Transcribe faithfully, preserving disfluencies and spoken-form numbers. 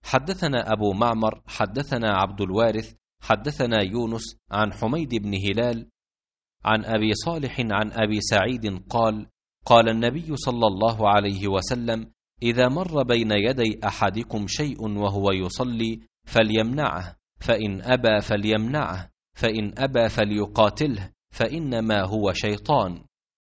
حدثنا أبو معمر حدثنا عبد الوارث حدثنا يونس عن حميد بن هلال عن أبي صالح عن أبي سعيد قال: قال النبي صلى الله عليه وسلم: إذا مر بين يدي أحدكم شيء وهو يصلي فليمنعه، فإن أبى فليمنعه، فإن أبى فليقاتله، فإنما هو شيطان.